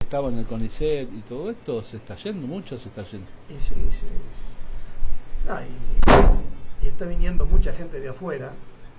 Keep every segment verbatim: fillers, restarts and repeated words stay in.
estaba en el CONICET y todo esto, se está yendo, mucho se está yendo. Y sí, sí. No, y, y está viniendo mucha gente de afuera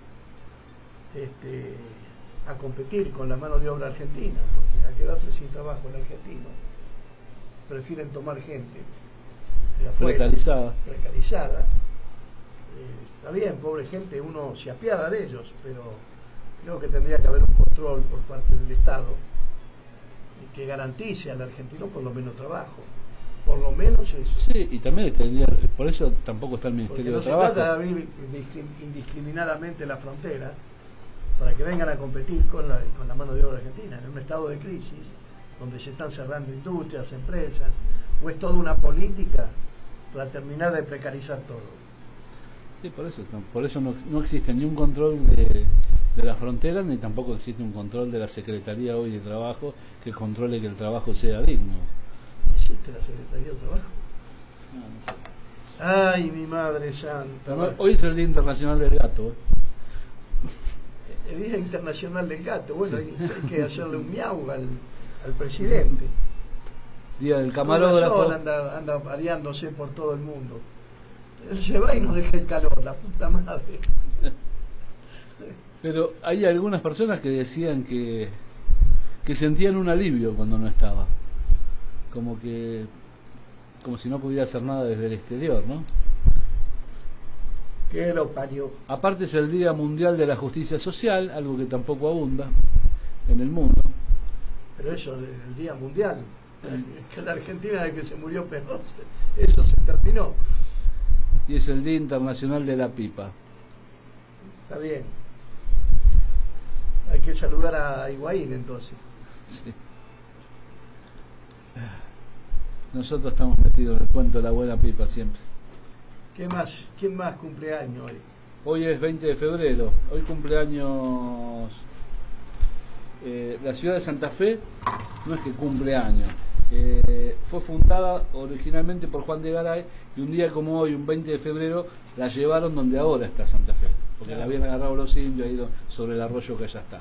este, a competir con la mano de obra argentina, porque a quedarse sin trabajo el argentino prefieren tomar gente de afuera, precarizada. precarizada. Eh, está bien, pobre gente, uno se apiada de ellos, pero creo que tendría que haber un control por parte del Estado que garantice al argentino por lo menos trabajo. Por lo menos eso. Sí, y también tendría, por eso tampoco está el Ministerio Porque no de Trabajo. se trata de abrir indiscriminadamente la frontera para que vengan a competir con la, con la mano de obra argentina en un estado de crisis donde se están cerrando industrias, empresas, o es toda una política para terminar de precarizar todo. Sí, por eso, por eso no, no existe ni un control de, de la frontera, ni tampoco existe un control de la Secretaría hoy de Trabajo que controle que el trabajo sea digno. ¿Existe la Secretaría de Trabajo? No, no sé. Ay, mi madre santa. No, hoy es el Día Internacional del Gato. ¿eh? El Día Internacional del Gato. Bueno, sí. hay, hay que hacerle un miau al, al presidente. Día del camarógrafo. Anda, anda variándose por todo el mundo. Él se va y nos deja el calor, la puta madre. Pero hay algunas personas que decían que, que sentían un alivio cuando no estaba. Como que como si no pudiera hacer nada desde el exterior, ¿no? Que lo parió. Aparte es el Día Mundial de la Justicia Social, algo que tampoco abunda en el mundo. Pero eso, el Día Mundial, que la Argentina de que se murió Perón, eso se terminó. Y es el Día Internacional de la Pipa. Está bien. Hay que saludar a Higuaín entonces. Sí. Nosotros estamos metidos en el cuento de la buena pipa siempre. ¿Qué más? ¿Quién más cumpleaños hoy? Hoy es veinte de febrero. Hoy cumpleaños eh, la ciudad de Santa Fe. No es que cumpleaños. Eh, fue fundada originalmente por Juan de Garay y un día como hoy, un veinte de febrero, la llevaron donde ahora está Santa Fe. Porque claro, la habían agarrado los indios, ha ido sobre el arroyo que allá está.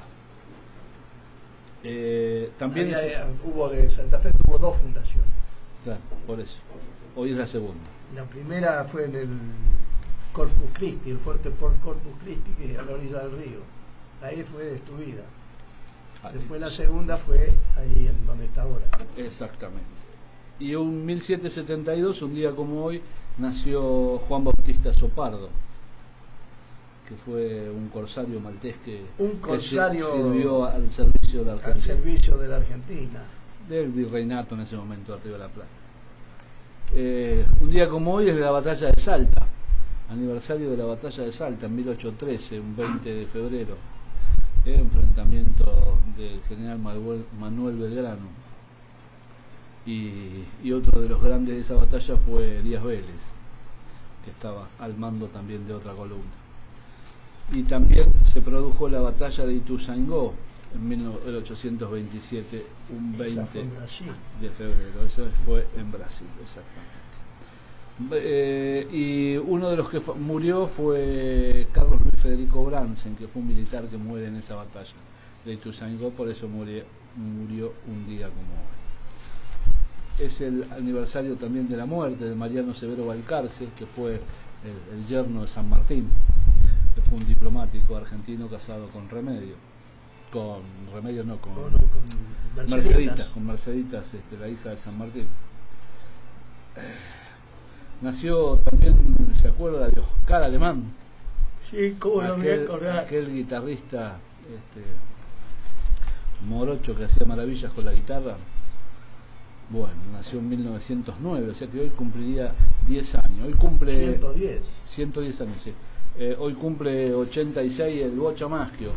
Eh, también Había, es, hubo de Santa Fe tuvo dos fundaciones. Claro, por eso. Hoy es la segunda. La primera fue en el Corpus Christi, el fuerte por Corpus Christi, que es a la orilla del río. Ahí fue destruida. Ahí. Después la segunda fue ahí en donde está ahora. Exactamente. Y en mil setecientos setenta y dos, un día como hoy, nació Juan Bautista Sopardo, que fue un corsario maltés que, un corsario que sirvió al servicio de la Argentina. Al servicio de la Argentina. Del virreinato en ese momento de Río de la Plata. Eh, un día como hoy es la batalla de Salta, aniversario de la batalla de Salta en mil ochocientos trece, un veinte de febrero, eh, enfrentamiento del general Manuel, Manuel Belgrano, y, y otro de los grandes de esa batalla fue Díaz Vélez, que estaba al mando también de otra columna. Y también se produjo la batalla de Ituzaingó en mil ochocientos veintisiete, un veinte de febrero. Eso fue en Brasil, exactamente. Eh, y uno de los que murió fue Carlos Luis Federico Bransen, que fue un militar que muere en esa batalla de Ituzaingó, por eso murió, murió un día como hoy. Es el aniversario también de la muerte de Mariano Severo Balcarce, que fue el, el yerno de San Martín, que fue un diplomático argentino casado con Remedio. Con Remedios no, con, no, no, con Merceditas, Merceditas, con Merceditas, este, la hija de San Martín. Eh, nació también, ¿se acuerda de Oscar Alemán? Sí, cómo lo voy a acordar. Aquel guitarrista este, morocho que hacía maravillas con la guitarra. Bueno, nació en mil novecientos nueve, o sea que hoy cumpliría diez años. Hoy cumple ciento diez. ciento diez años, sí. Eh, hoy cumple ochenta y seis el Bocha Maschio.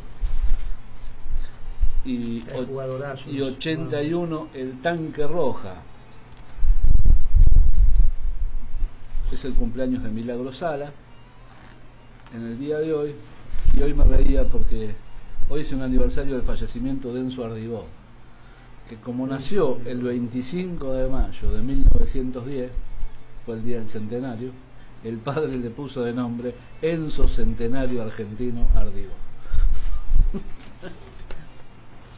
Y, y ochenta y uno el Tanque Roja. Es el cumpleaños de Milagro Sala en el día de hoy, y hoy me reía porque hoy es un aniversario del fallecimiento de Enzo Ardigó, que como nació el veinticinco de mayo de mil novecientos diez, fue el día del centenario, el padre le puso de nombre Enzo Centenario Argentino Ardigó.